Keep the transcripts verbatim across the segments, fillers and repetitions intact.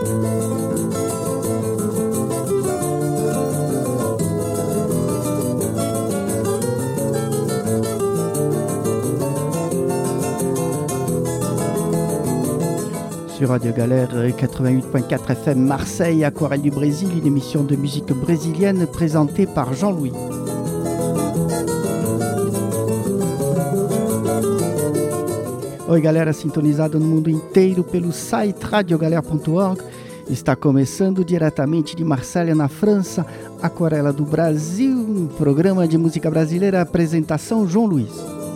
Sur Radio Galère quatre-vingt-huit virgule quatre F M Marseille, Aquarelle du Brésil, une émission de musique brésilienne présentée par Jean-Louis. Oi galera, sintonizada no mundo inteiro pelo site radiogalera ponto org. Está começando diretamente de Marselha, na França, Aquarela do Brasil, um programa de música brasileira, apresentação João Luiz.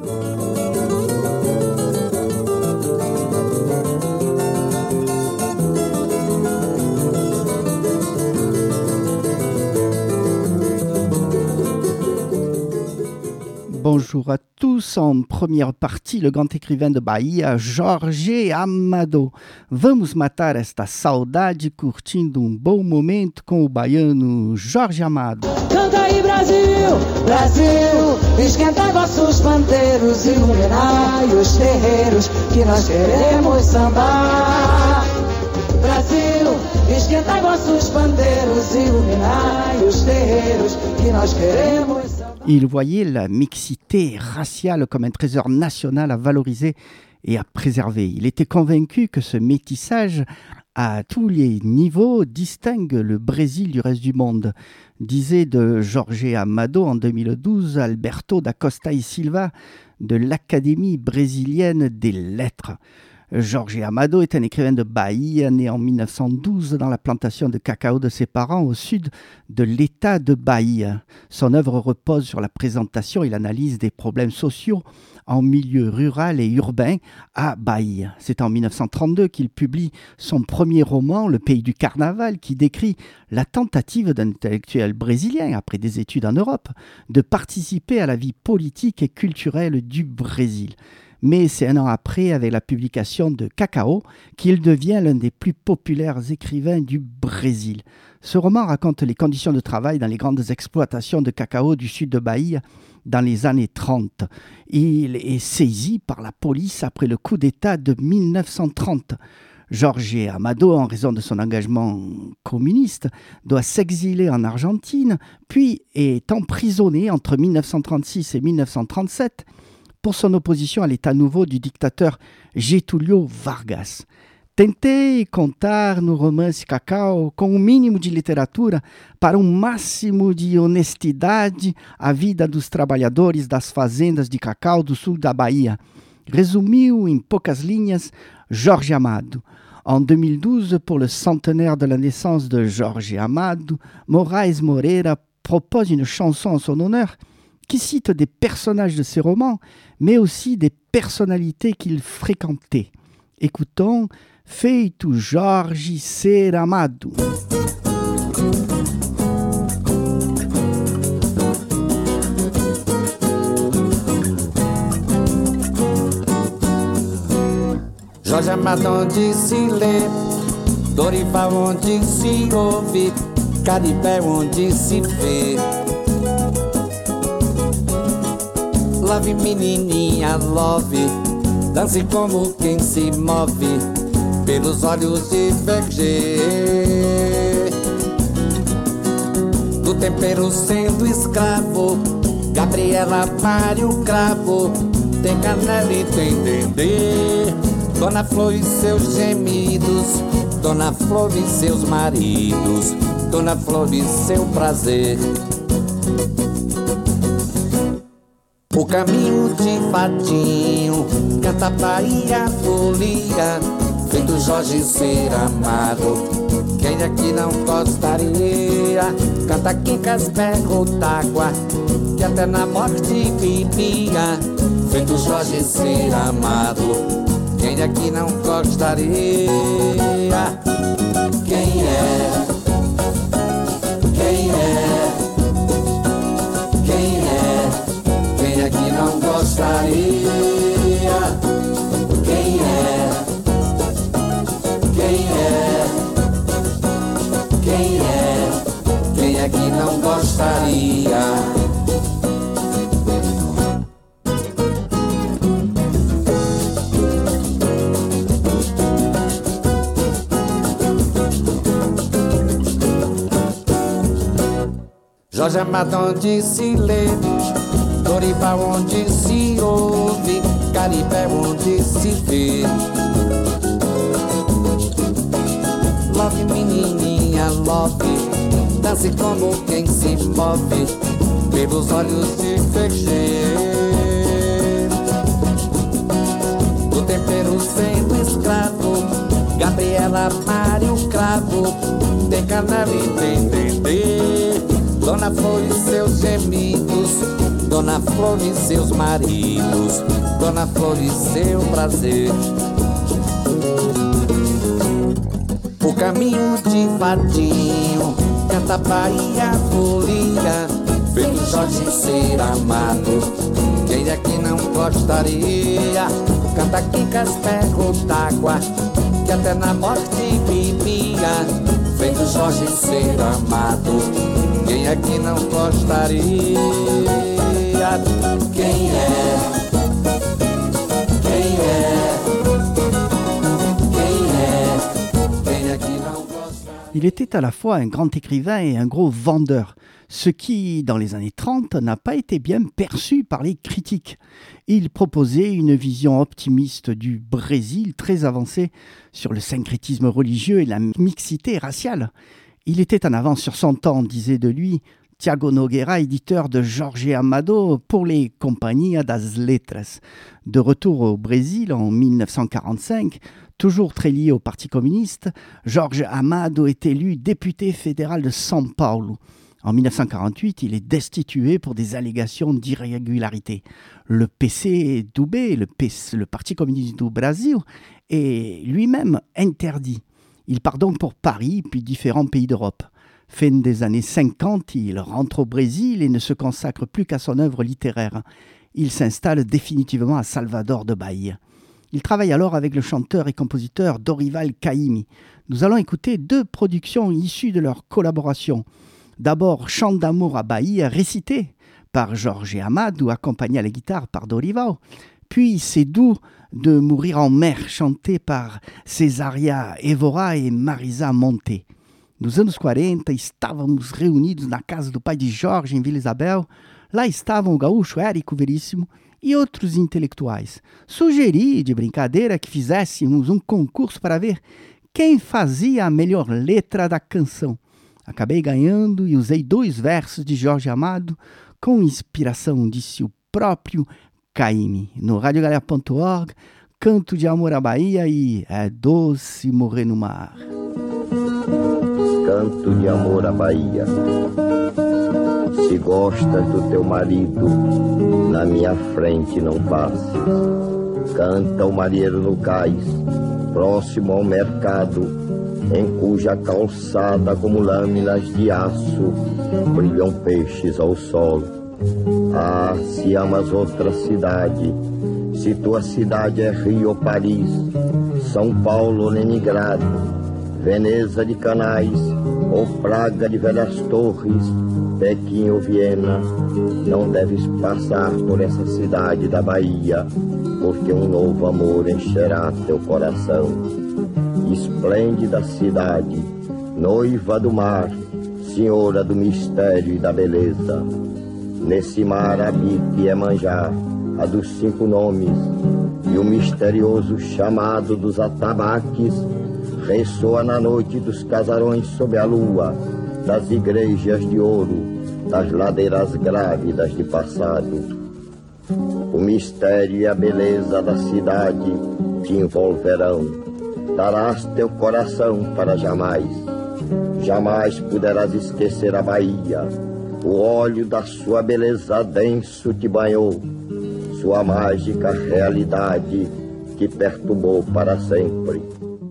Bonjour à tous. En première partie, le grand écrivain de Bahia, Jorge Amado. Vamos matar esta saudade curtindo um bom momento com o baiano Jorge Amado. Canta aí Brasil, Brasil, esquenta vossos pandeiros, iluminai os terreiros que nós queremos sambar. Brasil, esquenta vossos pandeiros, iluminai os terreiros que nós queremos sambar. Il voyait la mixité raciale comme un trésor national à valoriser et à préserver. Il était convaincu que ce métissage à tous les niveaux distingue le Brésil du reste du monde, disait de Jorge Amado en deux mille douze Alberto da Costa e Silva de l'Académie brésilienne des lettres. Jorge Amado est un écrivain de Bahia, né en mille neuf cent douze dans la plantation de cacao de ses parents au sud de l'État de Bahia. Son œuvre repose sur la présentation et l'analyse des problèmes sociaux en milieu rural et urbain à Bahia. C'est en mille neuf cent trente-deux qu'il publie son premier roman, Le Pays du Carnaval, qui décrit la tentative d'un intellectuel brésilien, après des études en Europe, de participer à la vie politique et culturelle du Brésil. Mais c'est un an après, avec la publication de Cacao, qu'il devient l'un des plus populaires écrivains du Brésil. Ce roman raconte les conditions de travail dans les grandes exploitations de cacao du sud de Bahia dans les années trente. Il est saisi par la police après le coup d'État de mille neuf cent trente. Jorge Amado, en raison de son engagement communiste, doit s'exiler en Argentine, puis est emprisonné entre mille neuf cent trente-six et mille neuf cent trente-sept pour son opposition à l'état nouveau du dictateur Getúlio Vargas. Tentei contar no romance Cacao, com um mínimo de literatura, para um máximo de honestidade, a vida dos trabalhadores das fazendas de cacau do sul da Bahia. Resumiu em poucas linhas Jorge Amado. En deux mille douze, pour le centenaire de la naissance de Jorge Amado, Moraes Moreira propose une chanson en son honneur qui cite des personnages de ses romans, mais aussi des personnalités qu'il fréquentait. Écoutons Feito Jorge Ser Amado. Jorge Amado onde se lê, Dorival onde se ouve, Caribé onde se vê. Love menininha, love, dance como quem se move pelos olhos de Verger. Do tempero sendo escravo, Gabriela pare o cravo, tem canela e tem dendê. Dona Flor e seus gemidos, Dona Flor e seus maridos, Dona Flor e seu prazer. O caminho de Fatinho, canta Bahia, folia, feito Jorge Ser Amado. Quem aqui não gostaria? Canta Quincas, berro d'água, que até na morte vivia, feito Jorge Ser Amado. Quem aqui não gostaria? Quem é? Quem é? Quem é? Quem aqui não gostaria? Quem é? Quem é? Quem é? Quem aqui não gostaria? Jorge Amado onde se lê, Dorival onde se ouve, Caribe onde se vê. Love menininha, love, dance como quem se move pelos olhos de Ferger. Do tempero sendo escravo, Gabriela, Mário Cravo, tem canela e tem dendê. Dona Flor e seus gemidos, Dona Flor e seus maridos, Dona Flor e seu prazer. O caminho de Vadinho, canta Bahia, folia, feito Jorge ser amado. Quem é que não gostaria? Canta Quincas, Perro d'Água, que até na morte vivia, feito Jorge ser amado. Quem é que não gostaria? Quem é? Quem é? Quem é? Quem é que não gostaria? Il était à la fois un grand écrivain et un gros vendeur, ce qui, dans les années trente, n'a pas été bien perçu par les critiques. Il proposait une vision optimiste du Brésil très avancée sur le syncrétisme religieux et la mixité raciale. Il était en avance sur son temps, disait de lui Tiago Nogueira, éditeur de Jorge Amado pour les Companhia das Letras. De retour au Brésil en mille neuf cent quarante-cinq, toujours très lié au Parti communiste, Jorge Amado est élu député fédéral de São Paulo. En mille neuf cent quarante-huit, il est destitué pour des allégations d'irrégularité. Le P C do B, le, P C, le Parti communiste du Brésil, est lui-même interdit. Il part donc pour Paris, puis différents pays d'Europe. Fin des années cinquante, il rentre au Brésil et ne se consacre plus qu'à son œuvre littéraire. Il s'installe définitivement à Salvador de Bahia. Il travaille alors avec le chanteur et compositeur Dorival Caymmi. Nous allons écouter deux productions issues de leur collaboration. D'abord, Chant d'amour à Bahia, récité par Jorge Amado, accompagné à la guitare par Dorival. Puis C'est doux de mourir en mer, chanté par Cesaria Évora e Marisa Monte. Nos anos quarenta, estávamos reunidos na casa do pai de Jorge, em Vila Isabel. Lá estavam o gaúcho Érico Veríssimo e outros intelectuais. Sugeri, de brincadeira, que fizéssemos um concurso para ver quem fazia a melhor letra da canção. Acabei ganhando e usei dois versos de Jorge Amado com inspiração, disse o próprio Caymmi. No rádio galera ponto org, Canto de Amor à Bahia e É Doce Morrer no Mar. Canto de amor à Bahia. Se gostas do teu marido, na minha frente não passes. Canta o marinheiro no cais, próximo ao mercado, em cuja calçada, como lâminas de aço, brilham peixes ao sol. Ah, se amas outra cidade, se tua cidade é Rio ou Paris, São Paulo ou Leningrado, Veneza de canais, ou Praga de velhas torres, Pequim ou Viena, não deves passar por essa cidade da Bahia, porque um novo amor encherá teu coração. Esplêndida cidade, noiva do mar, senhora do mistério e da beleza. Nesse mar habita Iemanjá, a dos cinco nomes, e o misterioso chamado dos atabaques ressoa na noite dos casarões sob a lua, das igrejas de ouro, das ladeiras grávidas de passado. O mistério e a beleza da cidade te envolverão. Darás teu coração para jamais. Jamais poderás esquecer a Bahia. O óleo da sua beleza denso te banhou. Sua mágica realidade te perturbou para sempre.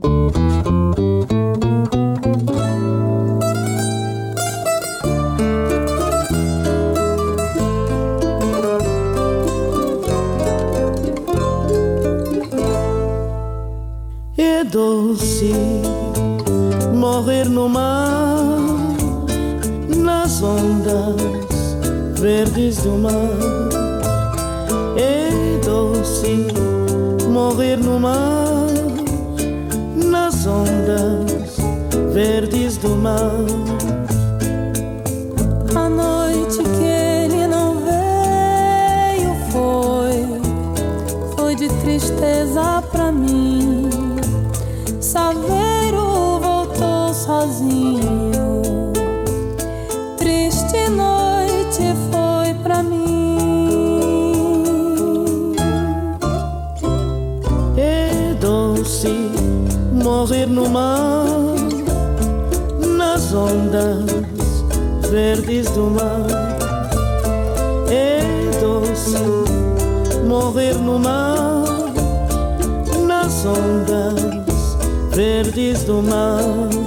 É doce morrer no mar, nas ondas verdes do mar. É doce morrer no mar, nas ondas verdes do mar. A noite sozinho. Triste noite foi pra mim. É doce morrer no mar, nas ondas verdes do mar. É doce morrer no mar, nas ondas verdes do mar.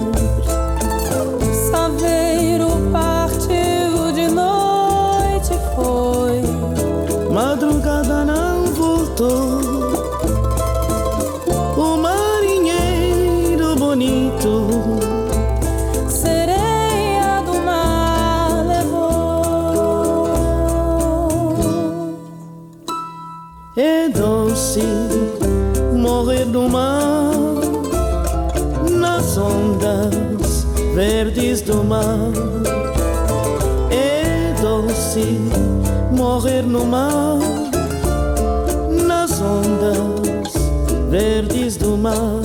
Saveiro partiu de noite, foi. Madrugada não voltou. O marinheiro bonito sereia do mar levou. É doce morrer no mar, nas ondas verdes do mar. É doce morrer no mar, nas ondas verdes do mar.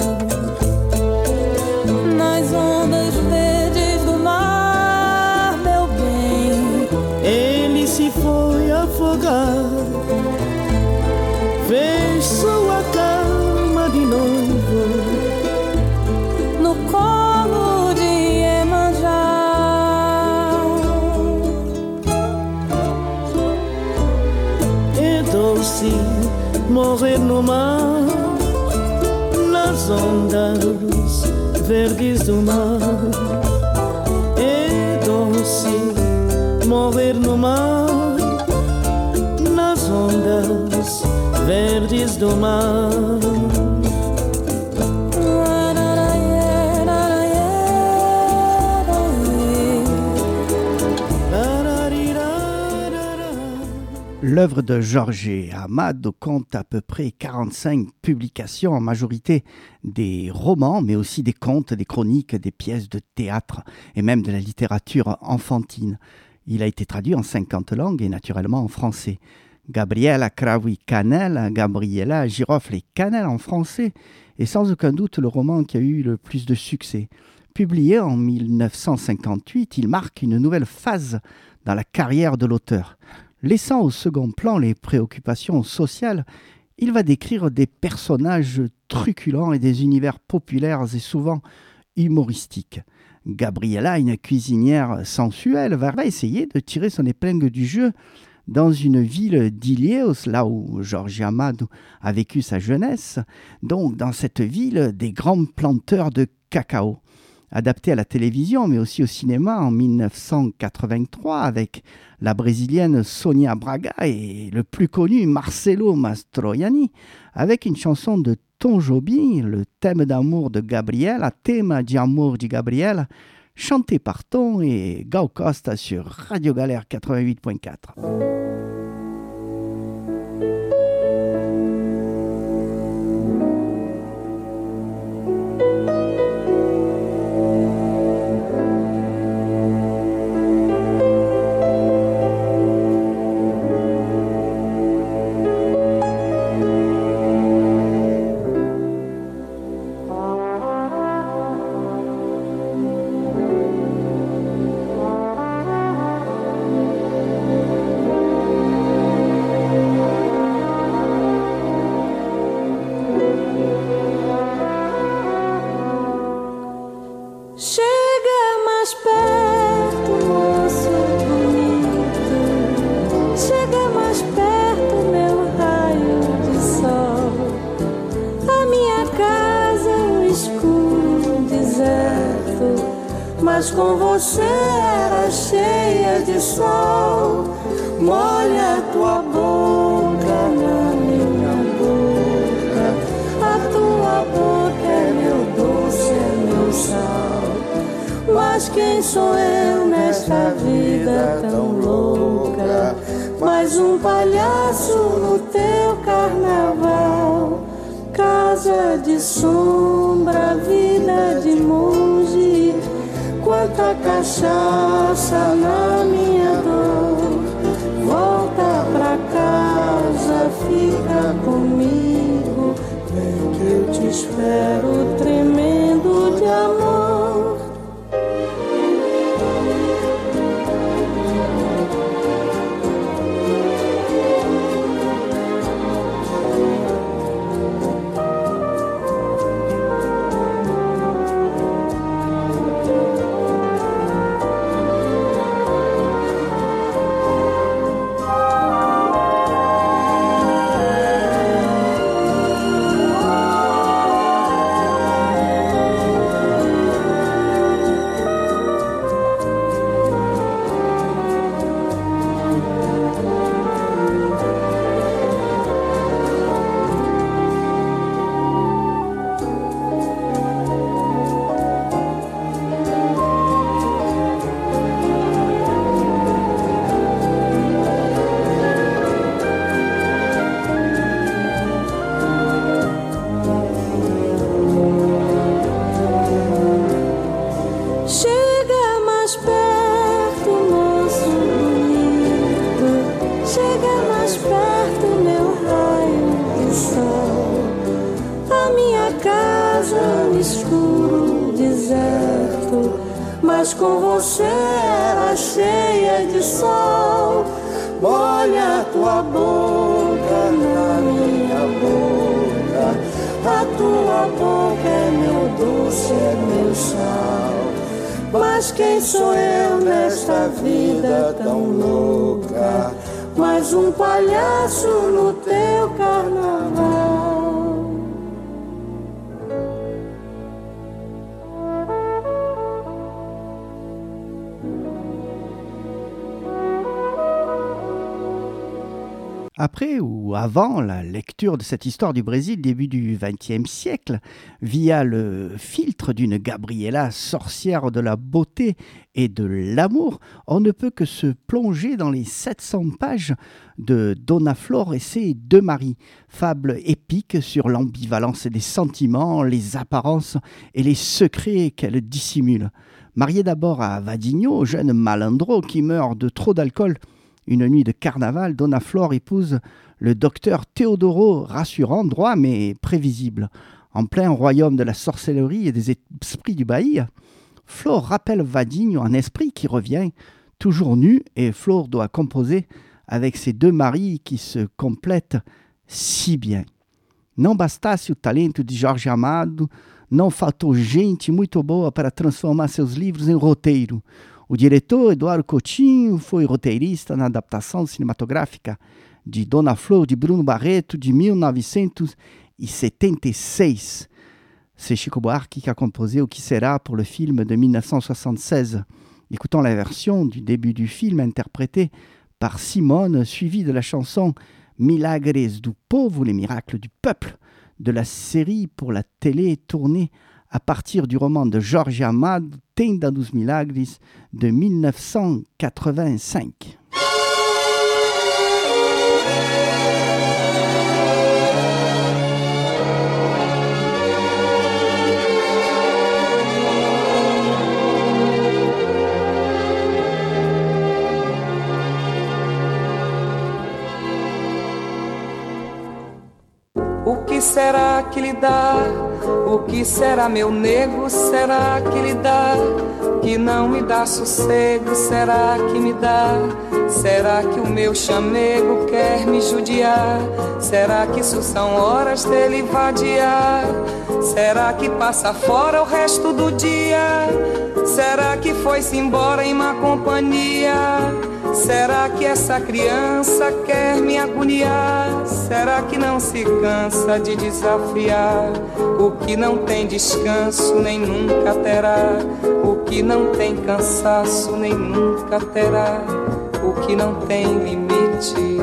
Nas ondas verdes do mar, meu bem, ele se foi afogar, fez sua cama de noivo no colo de Iemanjá. É doce morrer no mar, nas ondas verdes do mar. É doce morrer no mar, nas ondas verdes do mar. L'œuvre de Jorge Amado compte à peu près quarante-cinq publications, en majorité des romans, mais aussi des contes, des chroniques, des pièces de théâtre et même de la littérature enfantine. Il a été traduit en cinquante langues et naturellement en français. Gabriela Cravo y Canel, Gabriela Girofle et Canel en français, est sans aucun doute le roman qui a eu le plus de succès. Publié en mille neuf cent cinquante-huit, il marque une nouvelle phase dans la carrière de l'auteur. Laissant au second plan les préoccupations sociales, il va décrire des personnages truculents et des univers populaires et souvent humoristiques. Gabriela, une cuisinière sensuelle, va essayer de tirer son épingle du jeu dans une ville d'Ilios, là où Jorge Amado a vécu sa jeunesse. Donc dans cette ville, des grands planteurs de cacao. Adapté à la télévision, mais aussi au cinéma en mille neuf cent quatre-vingt-trois avec la brésilienne Sonia Braga et le plus connu Marcelo Mastroianni, avec une chanson de Tom Jobim, le thème d'amour de Gabriela, Tema de Amor de Gabriela, chanté par Tom et Gal Costa sur Radio Galère quatre-vingt-huit point quatre. Mas com você era cheia de sol. Molha tua boca na minha boca. A tua boca é meu doce, é meu sal. Mas quem sou eu nesta vida tão louca? Mais um palhaço no teu carnaval. Casa de sombra, vida de monge. Quanta cachaça na minha dor. Volta pra casa, fica comigo. Vem que eu te espero tremendo de amor. mas com você era cheia de sol. Molha a tua boca na minha boca, a tua boca é meu doce, é meu sal. Mas quem sou eu nesta vida tão louca? Mais um palhaço no teu carnaval. Après ou avant la lecture de cette histoire du Brésil début du vingtième siècle, via le filtre d'une Gabriela sorcière de la beauté et de l'amour, on ne peut que se plonger dans les sept cents pages de Dona Flor et ses deux maris, fable épique sur l'ambivalence des sentiments, les apparences et les secrets qu'elle dissimule. Mariée d'abord à Vadigno, jeune malandro qui meurt de trop d'alcool, une nuit de carnaval, Dona Flor épouse le docteur Teodoro, rassurant, droit mais prévisible. En plein royaume de la sorcellerie et des esprits du Bahia, Flor rappelle Vadigno, un esprit qui revient, toujours nu, et Flor doit composer avec ses deux maris qui se complètent si bien. Não bastasse o talento de Jorge Amado, não faltou gente muito boa para transformar seus livros em roteiro. O diretor Eduardo Coutinho foi roteirista na adaptação cinematográfica de Dona Flor de Bruno Barreto de mil novecentos e setenta e seis. C'est Chico Buarque qui a composé O Que Será pour le film de mille neuf cent soixante-seize. Écoutons la version du début du film interprétée par Simone, suivie de la chanson Milagres do Povo, les miracles du peuple, de la série pour la télé tournée à partir du roman de Jorge Amado, Tenda dos Milagres, de mille neuf cent quatre-vingt-cinq. O que será que lhe dá? O que será, meu nego? Será que lhe dá? Que não me dá sossego? Será que me dá? Será que o meu chamego quer me judiar? Será que isso são horas dele vadiar? Será que passa fora o resto do dia? Será que foi-se embora em má companhia? Será que essa criança quer me agoniar? Será que não se cansa de desafiar o que não tem descanso nem nunca terá? O que não tem cansaço nem nunca terá? O que não tem limite?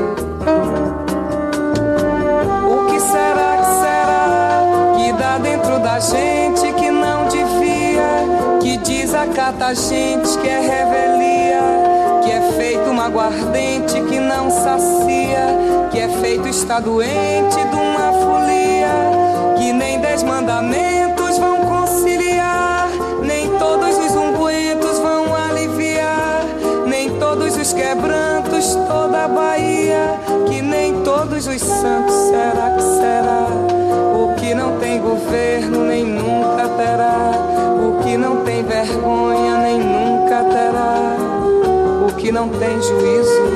O que será que será que dá dentro da gente que não devia? Que desacata a gente, que é revelia, que é feito uma aguardente que não sacia, que é feito estar doente de uma folia, que nem dez mandamentos vão conciliar, nem todos os ungüentos vão aliviar, nem todos os quebrantos, toda a Bahia, que nem todos os santos, será que será? O que não tem governo nem nunca terá, o que não tem vergonha nem nunca terá, o que não tem juízo.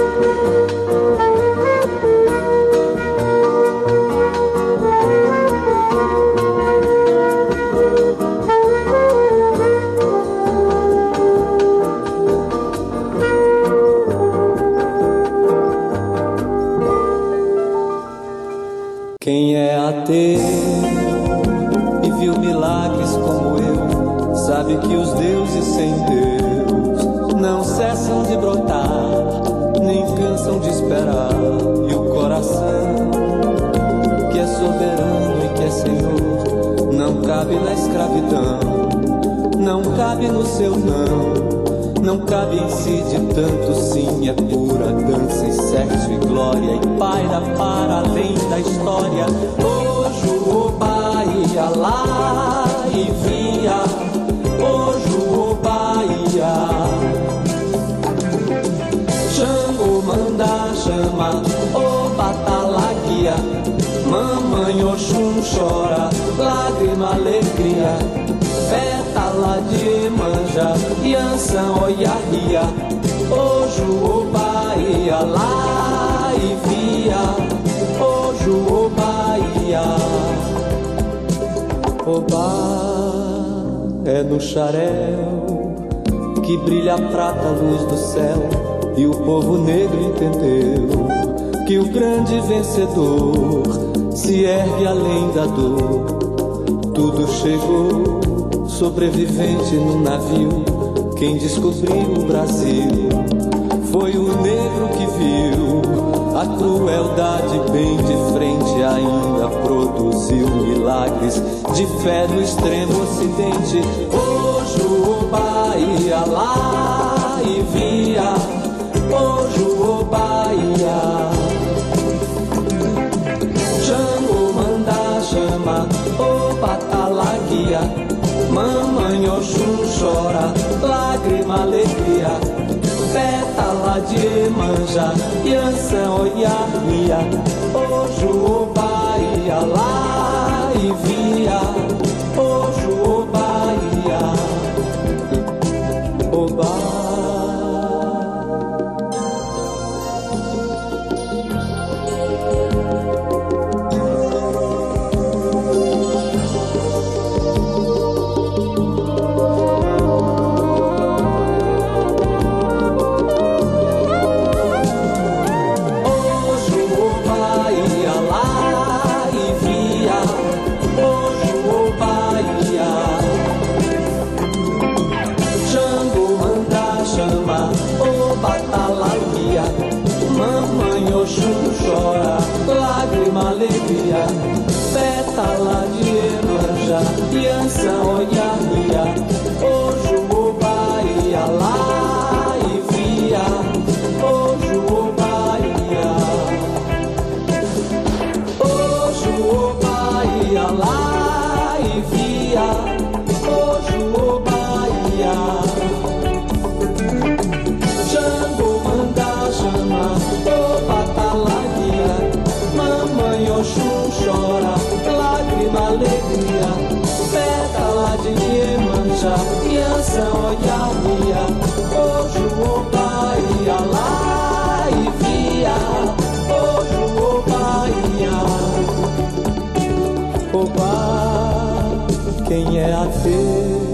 Quem é ateu e viu milagres como eu, sabe que os deuses sem Deus não cessam de brotar, nem cansam de esperar. E o coração, que é soberano e que é senhor, não cabe na escravidão, não cabe no seu não, não cabe em si de tanto sim. É pura dança e sexo e glória, e paira para além da história. Hoje o Bahia lá e via, hoje o Bahia. Xangô manda chama, o Batalaquia, mamãe Oxum chora, lágrima alegria, pétala de mancha. Iemanjá, Yansan, Oiarria, Oju, Obaia, lá e via, Oju, Obaia. Obá é no xarel que brilha a prata, a luz do céu, e o povo negro entendeu que o grande vencedor se ergue além da dor. Tudo chegou, sobrevivente no navio. Quem descobriu o Brasil foi o negro que viu a crueldade bem de frente. Ainda produziu milagres de fé no extremo ocidente. Hoje o Bahia lá e via, hoje o Bahia. Jango manda chama, o Batalaguia. Mamãe Oxum chora, lágrima, alegria. Pétala de Iemanjá, Yansan, Oiarria. Hoje o Bahia lá e via, hoje o Bahia, o Bahia. Alegria, pétala de Iemanjá, Yansan, Oiarria. Hoje o Bahia lá e via, hoje o Bahia. Hoje o Bahia lá e via, hoje o Bahia. Jango manda chama, o Batalaguia. Mamãe Oxum chora, lágrima, alegria. Pétala de Iemanjá, Yansan, Oiarria. Hoje o Bahia lá e via, hoje o Bahia. Oba, quem é ateu?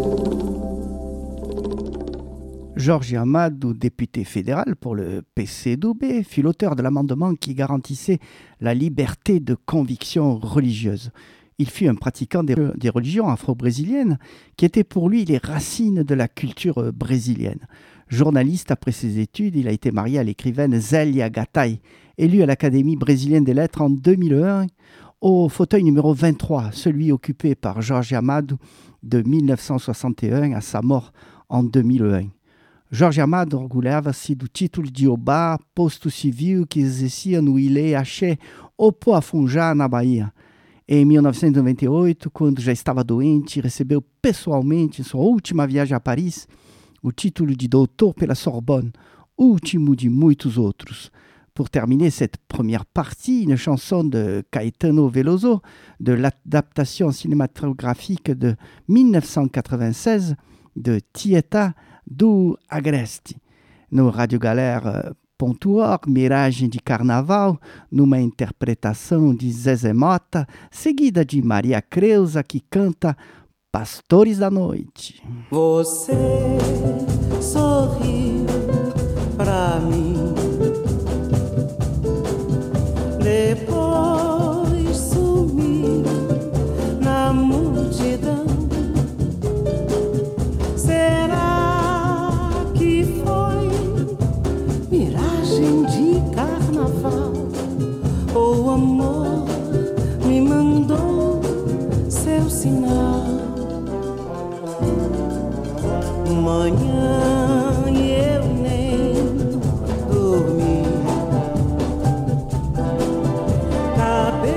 Georges Amadou, député fédéral pour le P C D B, fut l'auteur de l'amendement qui garantissait la liberté de conviction religieuse. Il fut un pratiquant des, des religions afro-brésiliennes qui étaient pour lui les racines de la culture brésilienne. Journaliste après ses études, il a été marié à l'écrivaine Zélia Gattai, élue à l'Académie brésilienne des lettres en deux mille un au fauteuil numéro vingt-trois, celui occupé par Georges Amadou de mille neuf cent soixante et un à sa mort en deux mille un. Jorge Amado orgulhava-se do título de Obá, posto civil que exercia no Ilê Axé Opoafunjá, na Bahia. Em mil novecentos e noventa e oito, quando já estava doente, recebeu pessoalmente, em sua última viagem a Paris, o título de doutor pela Sorbonne, último de muitos outros. Pour terminer cette première partie, une chanson de Caetano Veloso, de l'adaptation cinématographique de mille neuf cent quatre-vingt-seize de Tieta do Agreste. No radiogalera ponto org, Miragem de Carnaval, numa interpretação de Zezé Mota, seguida de Maria Creuza, que canta Pastores da Noite. Você sorriu pra mim, depois sumiu na multidão. Será que foi miragem de carnaval? Ou o amor me mandou seu sinal? Manhã e eu nem dormi, cabeça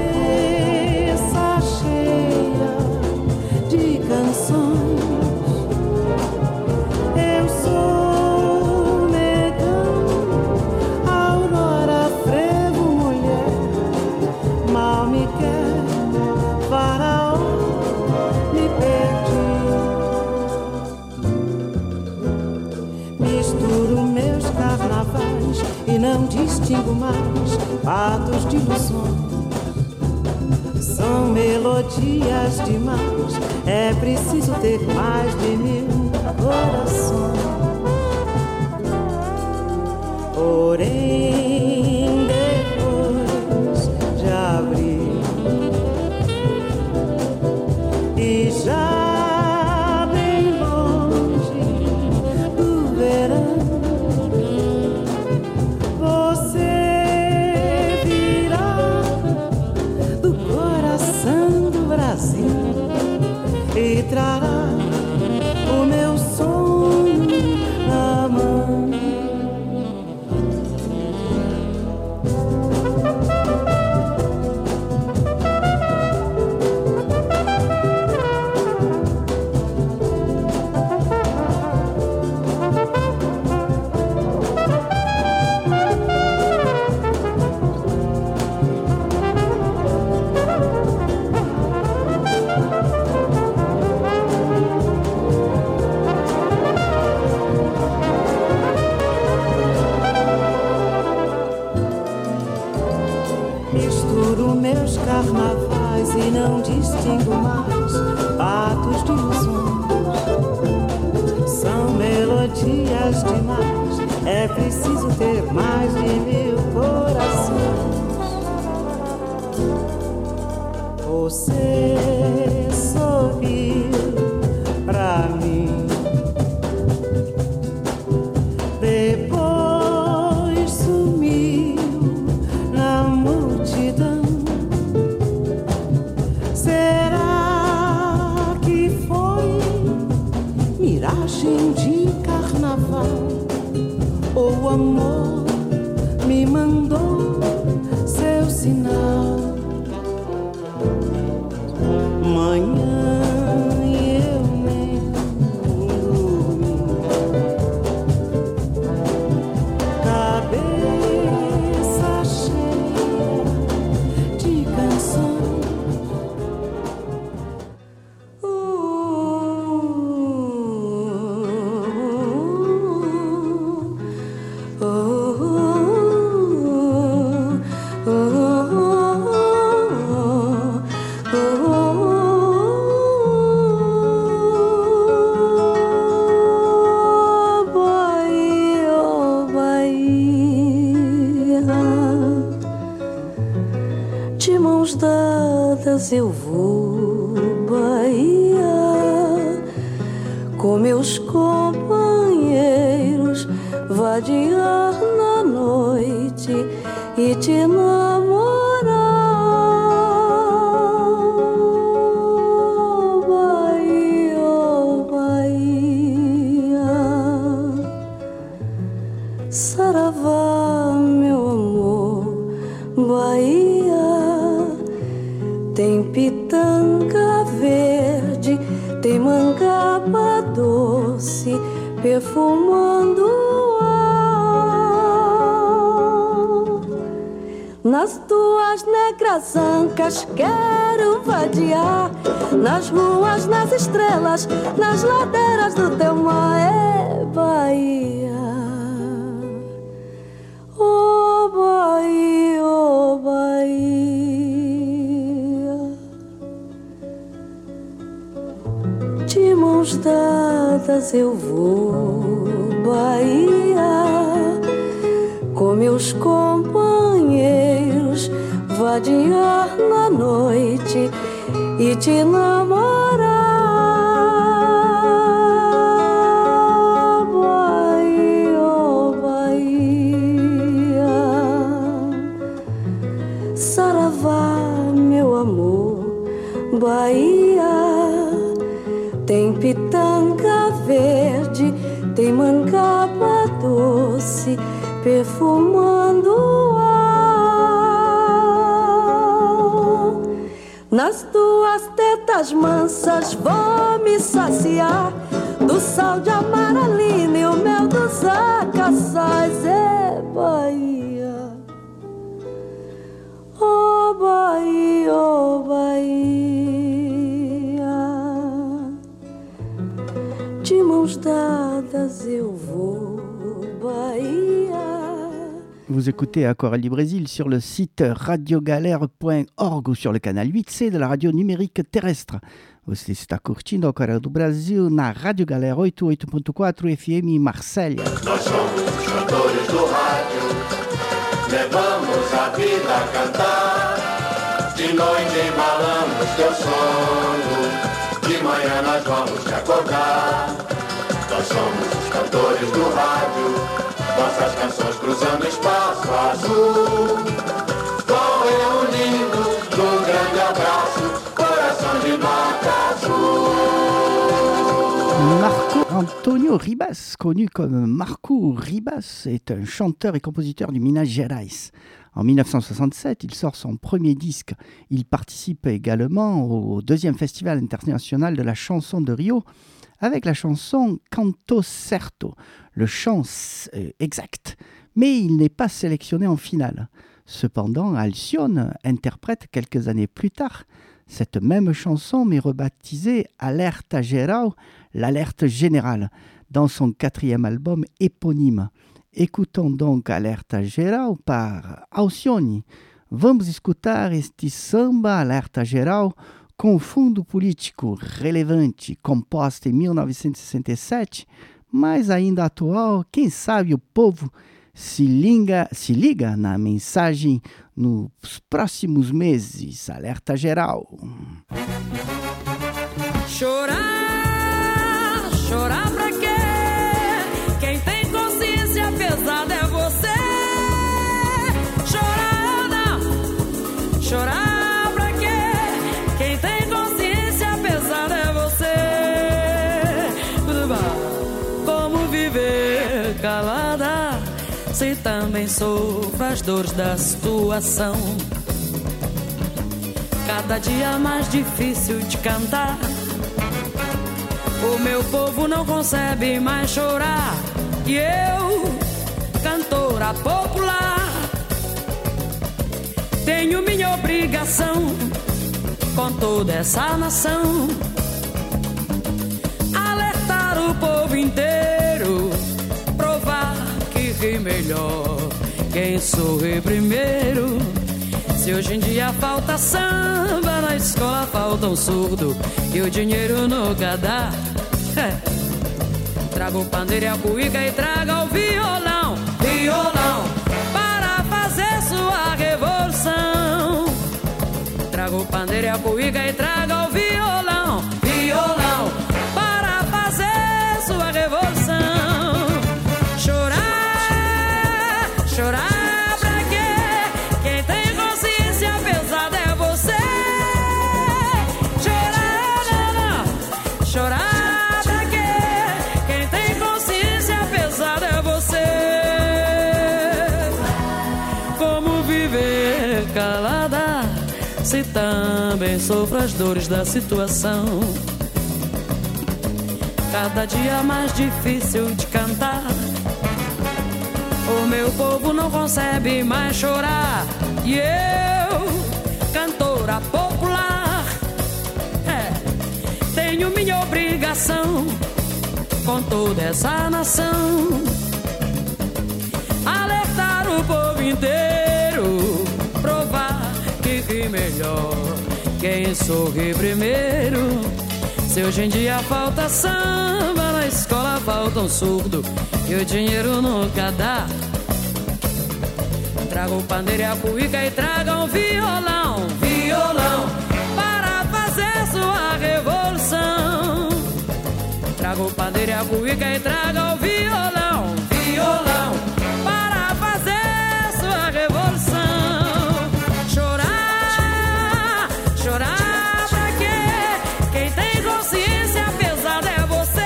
cheia de canções. Eu sou negão, aurora, frevo, mulher, mal me quer, faraó, me perdi. demais e não distingo mais fatos de ilusões. São melodias demais, é preciso ter mais de mil corações. Porém, depois de abril e já bem longe do verão, você virá do coração do Brasil e trará o meu sonho na mão. Misturo meus carnavais e não distingo mais fatos de ilusões. São melodias demais, é preciso ter mais de mil corações. Você sorriu pra mim, depois sumiu na multidão. Será que foi miragem de carnaval? Ou o amor me mandou seu sinal? Manhã eu nem dormi, cabeça cheia de canções. Uh, uh, uh, uh, uh. De mãos dadas eu vou, Bahia, com meus companheiros, vadiar na noite e te namorar. Bahia, oh Bahia, saravá, meu amor, Bahia. Tem pitanga verde, tem mangaba doce, perfumando o ar. Nas tuas negras ancas quero vadiar, nas ruas, nas estrelas, nas ladeiras do teu mar, é Bahia. Oh Bahia, oh Bahia. De mãos dadas eu vou, Bahia, com meus companheiros, vadiar na noite e te namorar. Bahia, oh Bahia, saravá, meu amor, Bahia. Tem pitanga verde, tem mangaba doce, perfumando o ar. Nas tuas tetas mansas vou me saciar do sal de amaralina e o mel dos acaçais, é Bahia. Oh Bahia, oh Bahia. De mãos dadas eu vou, Bahia, Vous écoutez Aquarelle du Brésil sur le site radiogalère point org ou sur le canal huit C de la radio numérique terrestre. Você está curtindo Aquarelle do Brasil na Rádio Galera oitenta e oito ponto quatro F M Marselha. Nós somos os cantores do rádio, levamos a vida a cantar. De noite embalamos teu sono, de manhã nós vamos te acordar. Nós somos os cantores do rádio, nossas canções cruzando espaço azul. Com eu lindo, um grande abraço, coração de nota azul. Marco Antonio Ribas, connu comme Marco Ribas, est un chanteur et compositeur du Minas Gerais. En mille neuf cent soixante-sept, il sort son premier disque. Il participe également au deuxième festival international de la chanson de Rio avec la chanson Canto Certo, le chant euh, exact. Mais il n'est pas sélectionné en finale. Cependant, Alcione interprète quelques années plus tard cette même chanson, mais rebaptisée Alerta Geral, l'alerte générale, dans son quatrième album éponyme. Écoutons donc Alerta Geral par Alcione. Vamos escutar este samba Alerta Geral com fundo político relevante, composto em mil novecentos e sessenta e sete, mas ainda atual. Quem sabe o povo se liga, se liga na mensagem nos próximos meses. Alerta Geral. Chorar, chorar pra quê? Quem tem consciência pesada é você. Chorar não, chorar pra quê? Quem tem consciência pesada é você. Como viver calada se também sofro as dores da situação? Cada dia mais difícil de cantar. O meu povo não concebe mais chorar. E eu, cantora popular, tenho minha obrigação com toda essa nação. Alertar o povo inteiro, provar que ri melhor quem sorri primeiro. Se hoje em dia falta samba, na escola falta um surdo e o dinheiro nunca dá. É. Traga o pandeiro e a cuíca e traga o violão, violão, para fazer sua revolução. Traga o pandeiro e a cuíca e traga o violão, violão, para fazer sua revolução. Chorar, chorar. Calada, se também sofro as dores da situação. Cada dia mais difícil de cantar. O meu povo não concebe mais chorar. E eu, cantora popular, é, tenho minha obrigação com toda essa nação. Alertar o povo inteiro, provar que ri melhor quem sorri primeiro. Se hoje em dia falta samba, na escola falta um surdo e o dinheiro nunca dá. Traga o pandeiro e a cuíca e traga um violão, violão, para fazer sua revolução. Traga o pandeiro e a cuíca e traga o violão, violão, para fazer sua revolução. Chorar, chorar pra quê? Quem tem consciência pesada é você.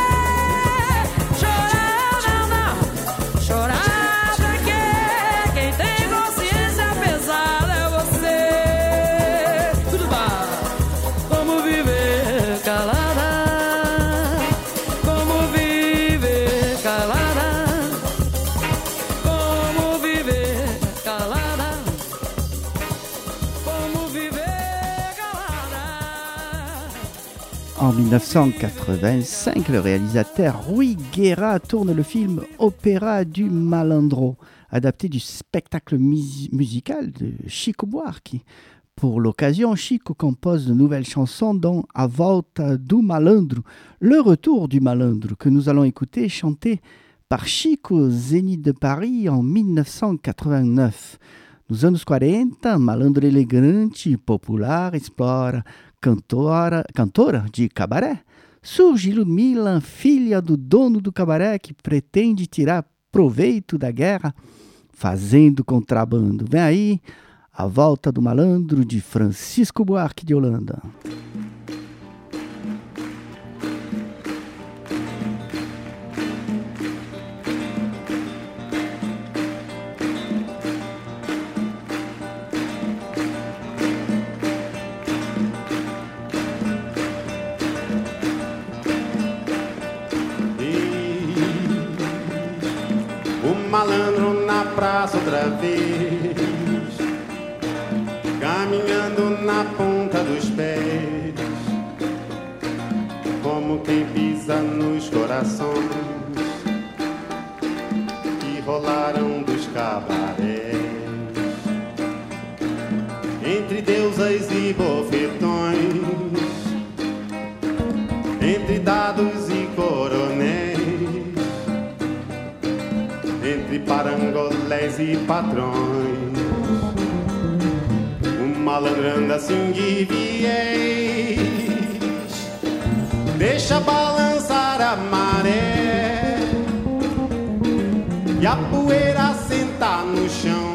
Chorar, não, não, chorar pra quê? Quem tem consciência pesada é você. Tudo bem, como viver calada? Como viver calada? Como viver calada? Como viver calada? En mille neuf cent quatre-vingt-cinq, le réalisateur Rui Guerra tourne le film Opéra du Malandro adapté du spectacle mus- musical de Chico Buarque. Pour l'occasion, Chico compose de nouvelles chansons dont A Volta do Malandro, le retour du malandro, que nous allons écouter chanté par Chico au Zénith de Paris en mille neuf cent quatre-vingt-neuf. Nos anos quarenta, malandro elegante, popular, explora cantora, cantora de cabaré. Surge Ludmilla, filha do dono do cabaré, que pretende tirar proveito da guerra, fazendo contrabando. Vem aí A Volta do Malandro, de Francisco Buarque de Holanda. Malandro na praça outra vez, caminhando na ponta dos pés, como quem pisa nos corações que rolaram dos cabarés, entre deusas e bofetões, entre dados e coronéis, entre parangolés e patrões. Um malandro anda assim de viés, deixa balançar a maré e a poeira sentar no chão,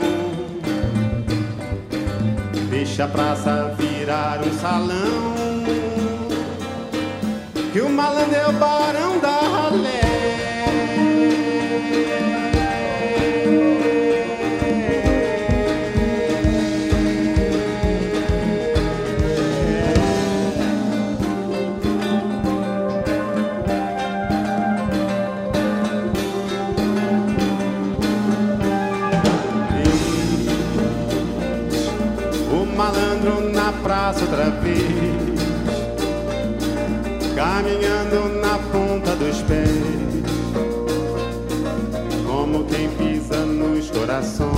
deixa a praça virar um salão, que o malandro é o barão da ralé. Malandro na praça outra vez, caminhando na ponta dos pés, como quem pisa nos corações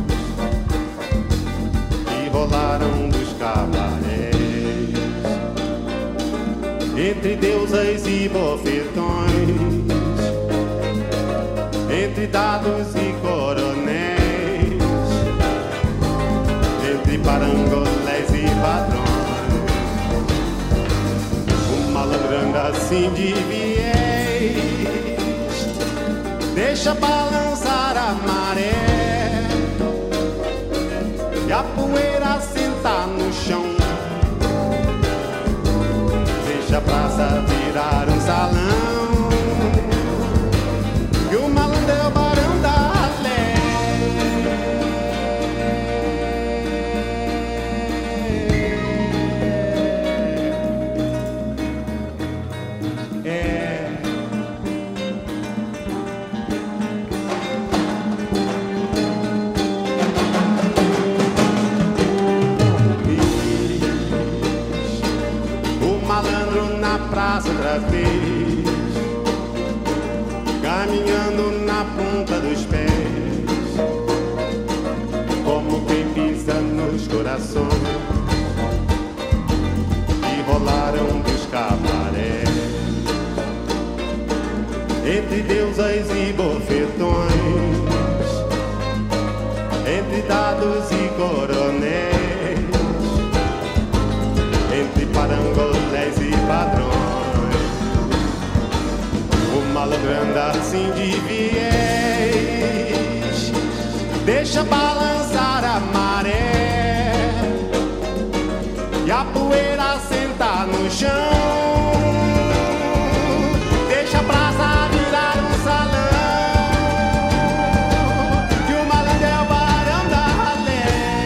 que rolaram dos cabarés, entre deusas e bofetões, entre dados e coronéis, parangolés e patrões. Um malandro anda assim de viés, deixa balançar a maré e a poeira sentar no chão, deixa a praça virar um salão, e o malandro é o barão da ralé. Praça outra vez, caminhando na ponta dos pés, como quem pisa nos corações que rolaram dos cabarés, entre deusas e bofetões, entre dados e coronéis, entre parangolés e padrões. O malandro anda assim de viés, deixa balançar a maré e a poeira sentar no chão, deixa a praça virar um salão, que o malandro é o barão da ralé.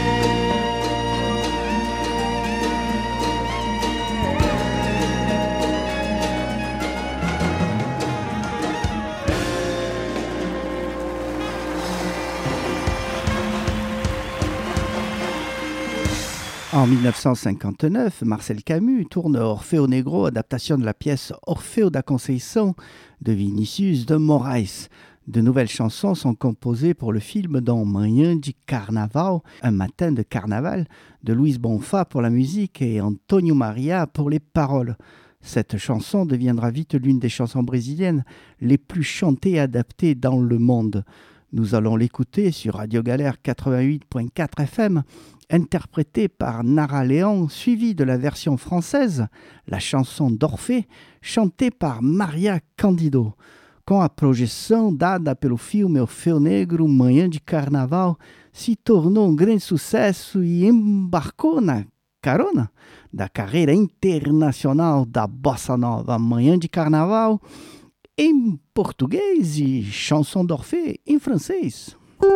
En mille neuf cent cinquante-neuf, Marcel Camus tourne Orfeo Negro, adaptation de la pièce Orfeo da Conceição de Vinícius de Moraes. De nouvelles chansons sont composées pour le film dont Manhã de Carnaval, Un matin de carnaval, de Luis Bonfa pour la musique et Antonio Maria pour les paroles. Cette chanson deviendra vite l'une des chansons brésiliennes les plus chantées et adaptées dans le monde. Nous allons l'écouter sur Radio Galère quatre-vingt-huit virgule quatre F M, interprétée par Nara Leão, suivie de la version française, la chanson d'Orphée, chantée par Maria Candido. Com a projeção dada pelo filme Orfeu Negro, Manhã de Carnaval se tornou um grande sucesso e embarcou na carona da carreira internacional da Bossa Nova. Manhã de Carnaval em português e Chanson d'Orphée em francês.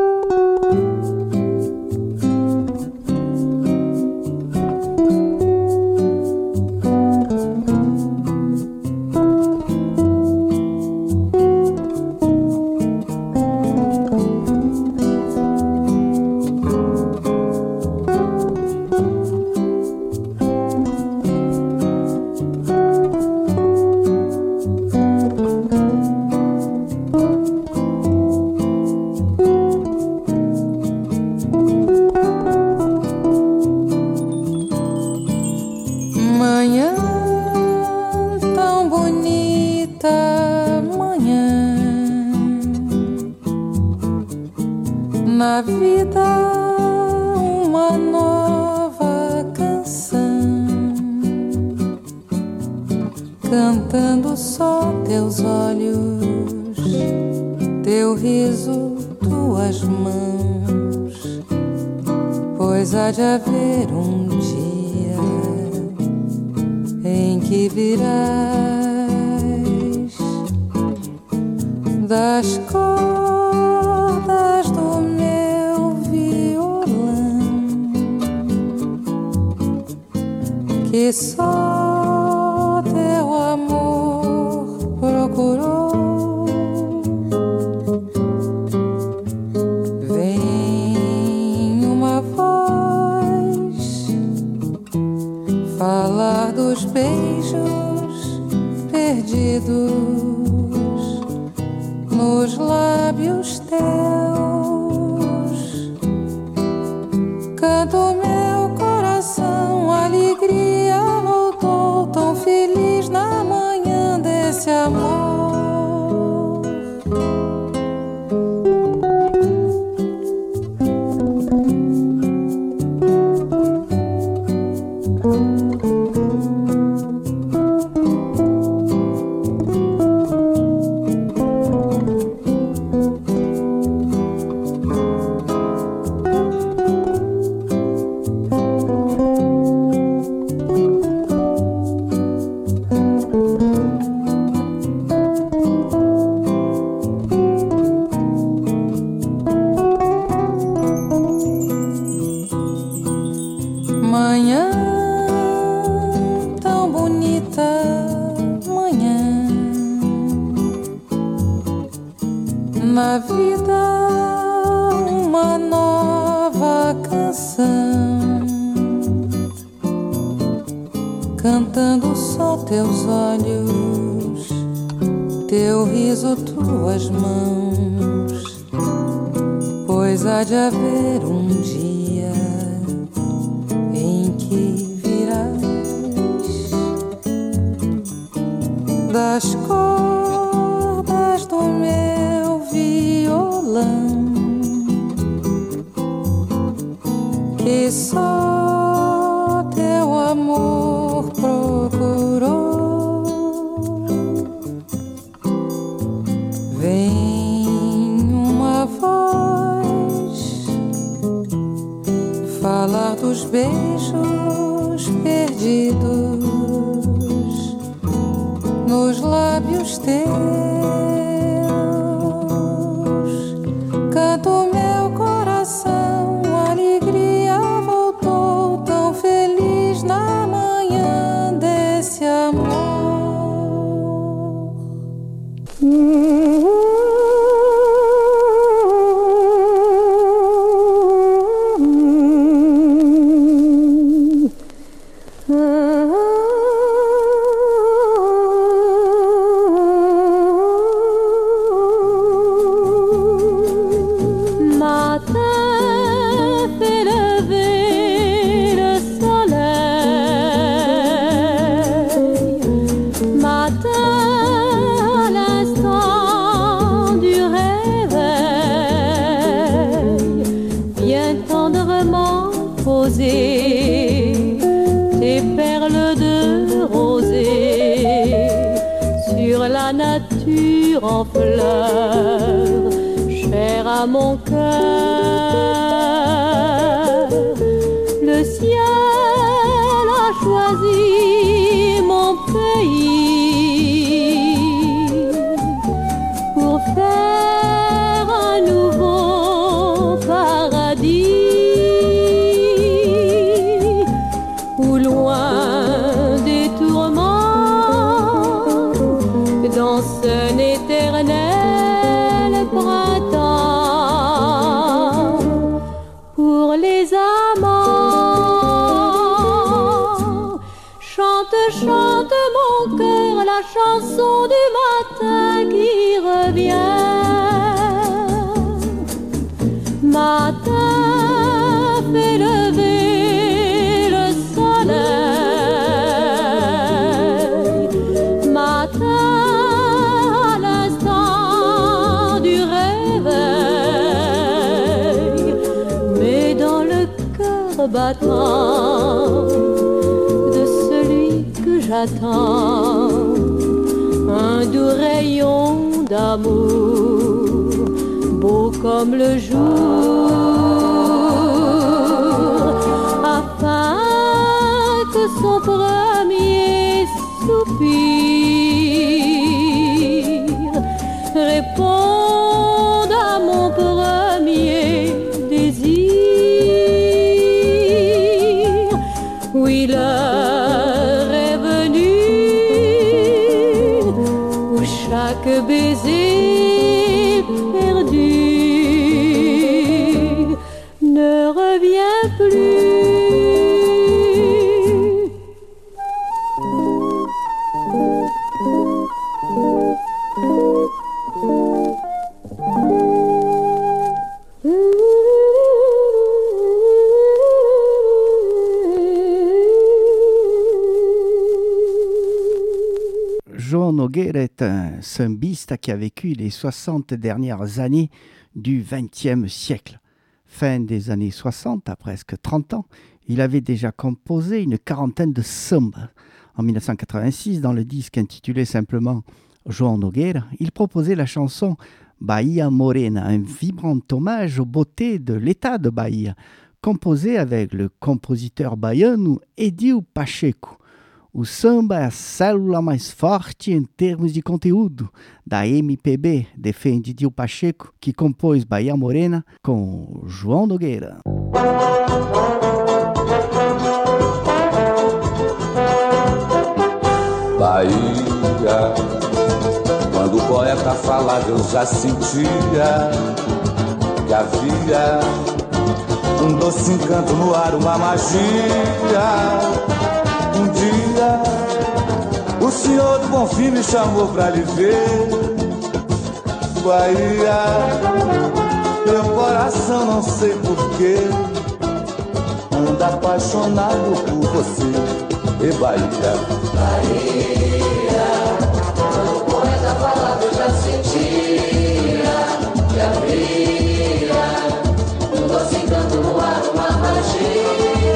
Na vida uma nova canção, cantando só teus olhos, teu riso, tuas mãos, pois há de haver um dia em que virás das cordas do meu violão, que só teu amor procurou. Vem uma voz falar dos beijos perdidos nos lábios teus. Canta o meu coração, a alegria voltou, tão feliz na manhã desse amor. Na vida uma nova canção, cantando só teus olhos, teu riso, tuas mãos, pois há de haver um dia em que virás das cordas do meu violão, que só teu amor procurou. Vem uma voz falar dos beijos perdidos nos lábios teus. Canta o meu coração, a alegria voltou, tão feliz na manhã desse amor. en fleurs, chère à mon cœur. Le ciel a choisi mon pays pour faire un nouveau paradis où loin des tourments danse un éternel printemps pour les amants. Chante, chante mon cœur la chanson du matin qui revient. Matin fait lever le soleil. Matin à l'instant du réveil. Mais dans le cœur battant de celui que j'attends, un doux rayon d'amour, beau comme le jour, afin que son premier soupir réponde à mon premier désir. Oui, l'heure est venue où chaque baiser perdu ne revient plus. João Nogueira est un sambista qui a vécu les soixante dernières années du vingtième siècle. Fin des années soixante, à presque trente ans, il avait déjà composé une quarantaine de sambas. En mille neuf cent quatre-vingt-six, dans le disque intitulé simplement João Nogueira, il proposait la chanson Bahia Morena, un vibrant hommage aux beautés de l'état de Bahia, composé avec le compositeur baiano Edil Pacheco. O samba é a célula mais forte em termos de conteúdo da M P B, defende Edil Pacheco, que compôs Bahia Morena com João Nogueira. Bahia, quando o poeta falava eu já sentia que havia um doce encanto no ar, uma magia. Um dia o senhor do Bonfim me chamou pra lhe ver. Bahia, meu coração não sei porquê anda apaixonado por você. E Bahia, Bahia, quando o poeta falava eu já sentia que havia um doce encanto no ar, uma magia.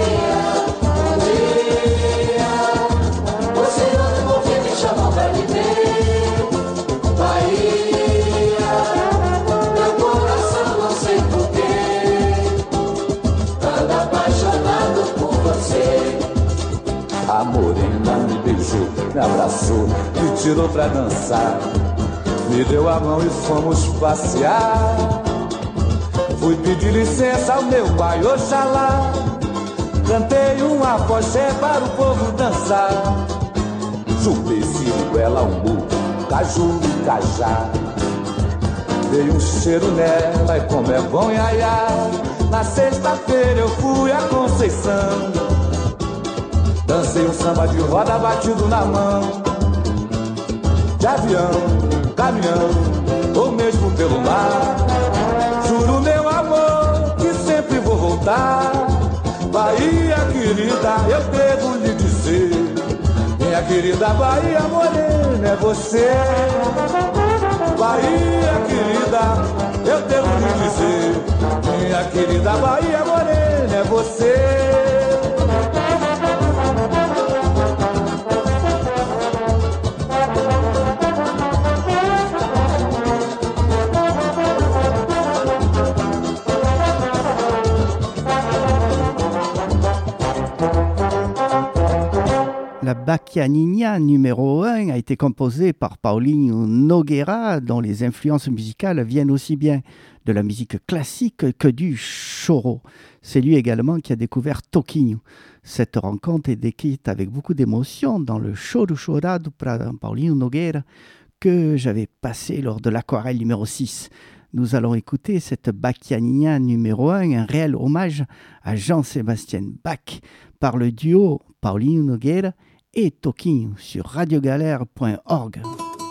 A morena me beijou, me abraçou, me tirou pra dançar, me deu a mão e fomos passear. Fui pedir licença ao meu pai, Oxalá, cantei um afoxé para o povo dançar. Chupei ciruela, umbu, caju e cajá, dei um cheiro nela e como é bom iaiá. Na sexta-feira eu fui a Conceição, dancei um samba de roda batido na mão, de avião, caminhão ou mesmo pelo mar. Juro meu amor que sempre vou voltar. Bahia querida, eu devo lhe dizer, minha querida Bahia morena é você. Bahia querida, eu devo lhe dizer, minha querida Bahia morena é você. La Bacchianina numéro un a été composée par Paulinho Nogueira, dont les influences musicales viennent aussi bien de la musique classique que du choro. C'est lui également qui a découvert Toquinho. Cette rencontre est décrite avec beaucoup d'émotion dans le Choro Chorado par Paulinho Nogueira que j'avais passé lors de l'Aquarelle numéro six. Nous allons écouter cette Bacchianina numéro un, un réel hommage à Jean-Sébastien Bach par le duo Paulinho Nogueira et Toquinho sur radio galère point org.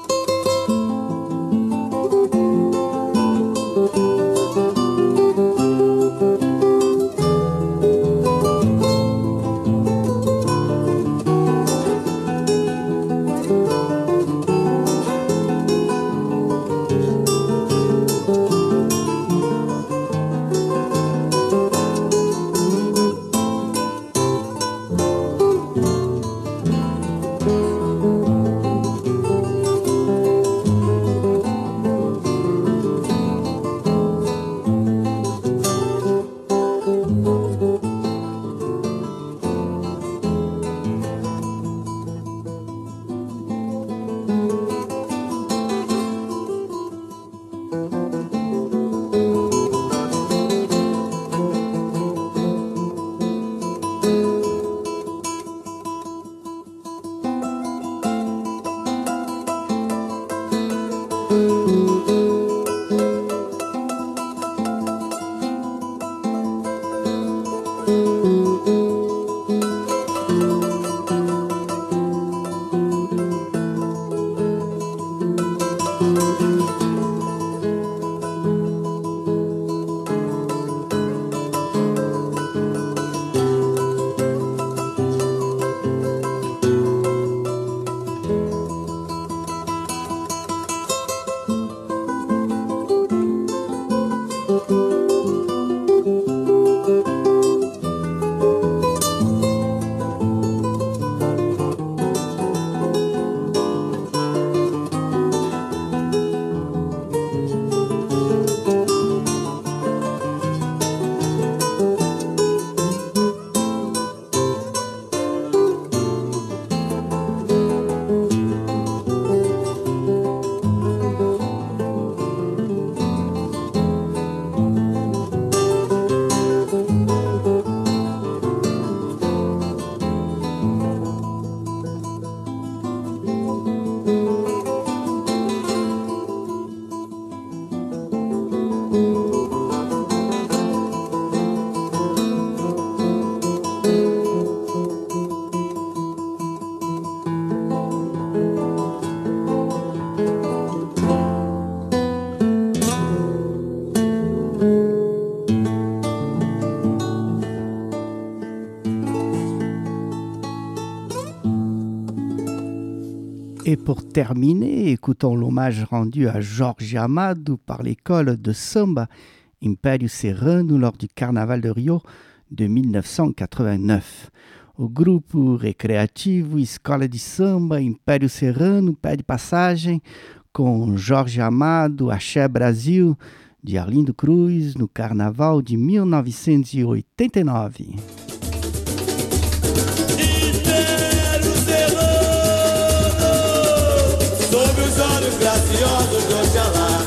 Et pour terminer, écoutons l'hommage rendu à Jorge Amado par l'école de samba Império Serrano lors du Carnaval de Rio de mille neuf cent quatre-vingt-neuf. O grupo recreativo Escola de Samba Império Serrano pede passagem com Jorge Amado, Axé Brasil, de Arlindo Cruz, no Carnaval de mil novecentos e oitenta e nove. Gracioso de Oxalá,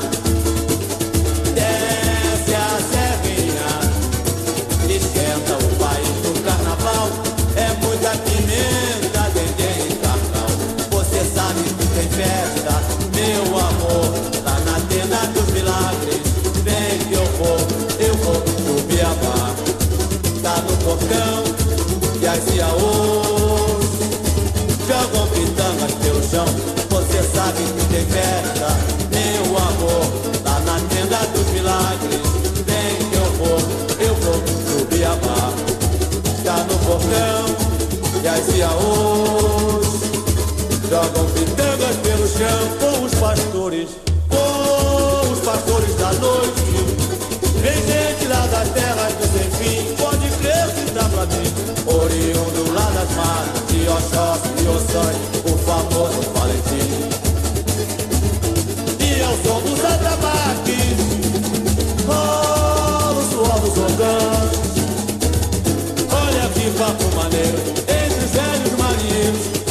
desce a serrinha, esquenta o país do carnaval, é muita pimenta, dendê e carnal. Você sabe que tem festa, meu amor, lá na tenda dos milagres. Vem que eu vou, eu vou pro Biabá, tá no portão e as iaôs jogam pitangas pelo chão. Você sabe que tem festa, meu amor, lá na tenda dos milagres. Vem que eu vou, eu vou pro Biabá, tá no portão e as iaôs jogam pitangas pelo chão. Com os pastores, com os pastores da noite, vem gente lá da terra do sem fim. Pode crer que dá pra mim, oriundo lá das matas de Oxóssi e Ossói, o famoso Valentim. E ao som dos atabaques rola o suor dos rongãs. Olha que papo maneiro entre os velhos marinheiros.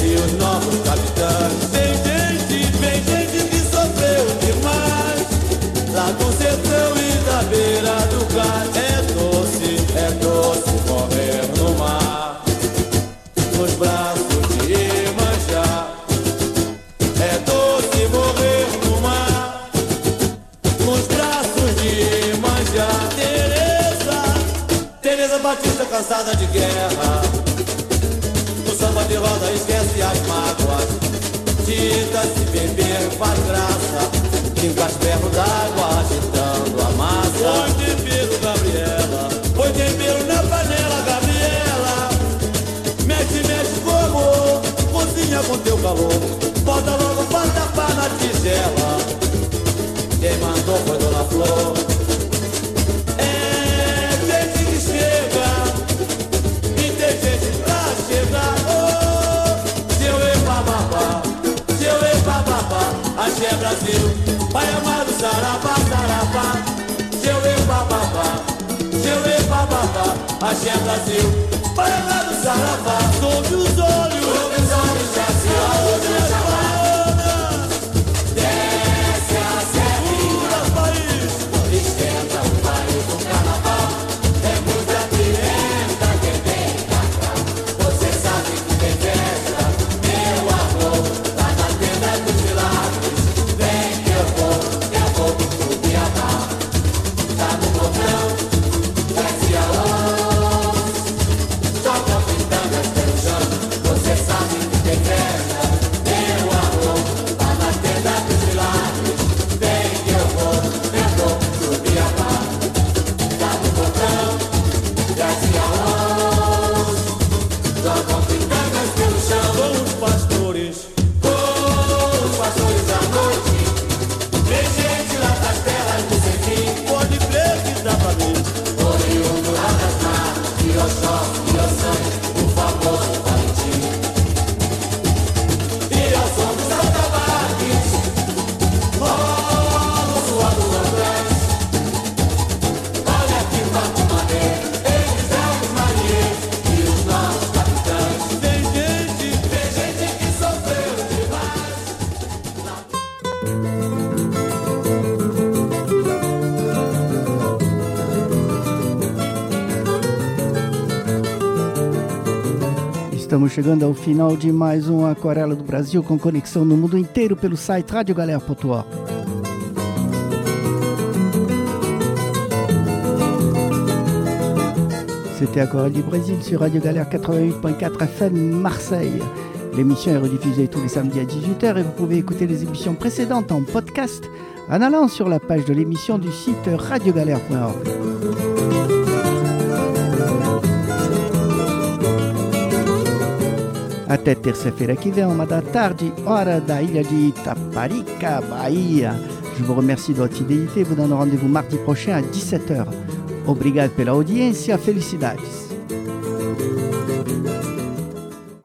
notícia cansada de guerra. O samba de roda esquece as mágoas. Tita se beber faz graça. Pinga as ferros d'água agitando a massa. Põe tempero, Gabriela. Põe tempero na panela, Gabriela. Mexe, mexe com amor. Cozinha com teu calor. Bota logo pra tapar na tigela. Quem mandou foi Dona Flor. É gente que chega e tem gente pra chegar. Oh, seu e-bababá, seu e-bababá, axé Brasil, Pai amado, saravá, saravá. Seu e-bababá, seu e-bababá, axé Brasil, Pai amado, saravá. Sob os olhos, sob os olhos da senhora, minhas baianas. Desce a serrinha, país, esquenta o país do carnaval. É muita pimenta que tem cacau. Você sabe que tem festa, meu amor. Tá na tenda dos milagres. Vem que eu vou, eu vou pro Piabá. Tá no botão, desce a luz. Joga pintangas pelo chão. Você sabe que tem festa, meu amor. Tá na tenda dos milagres. Vem que eu vou, eu vou pro Piabá. Tá no botão, desce a luz. Jogam pintangas pelo chão. Com os pastores, com os pastores à noite. Vem gente lá das terras do sem fim. Pode crer que dá pra mim. Oriundo lá das matas, de Oxóssi, de Ossangue, o famoso Valentim. E ao som dos atabaques, rola o suor do Andrés. Olha que papo maneiro, eles são os marinheiros e os nossos capitães. Tem gente, tem gente que sofreu demais. Estamos chegando ao final de mais um Aquarela do Brasil, com conexão no mundo inteiro pelo site radio galère ponto org. C'était Aquarelle du Brésil sur Radio Galère quatre-vingt-huit point quatre F M Marseille. L'émission est rediffusée tous les samedis à dix-huit heures et vous pouvez écouter les émissions précédentes en podcast en allant sur la page de l'émission du site radio galère point org. Até terça-feira que vem, uma da tarde, hora da ilha de Itaparica, Bahia. Je vous remercie de votre fidélité. Vous donne rendez-vous mardi prochain à dix-sept heures. Obrigado pela audiência. Felicidades.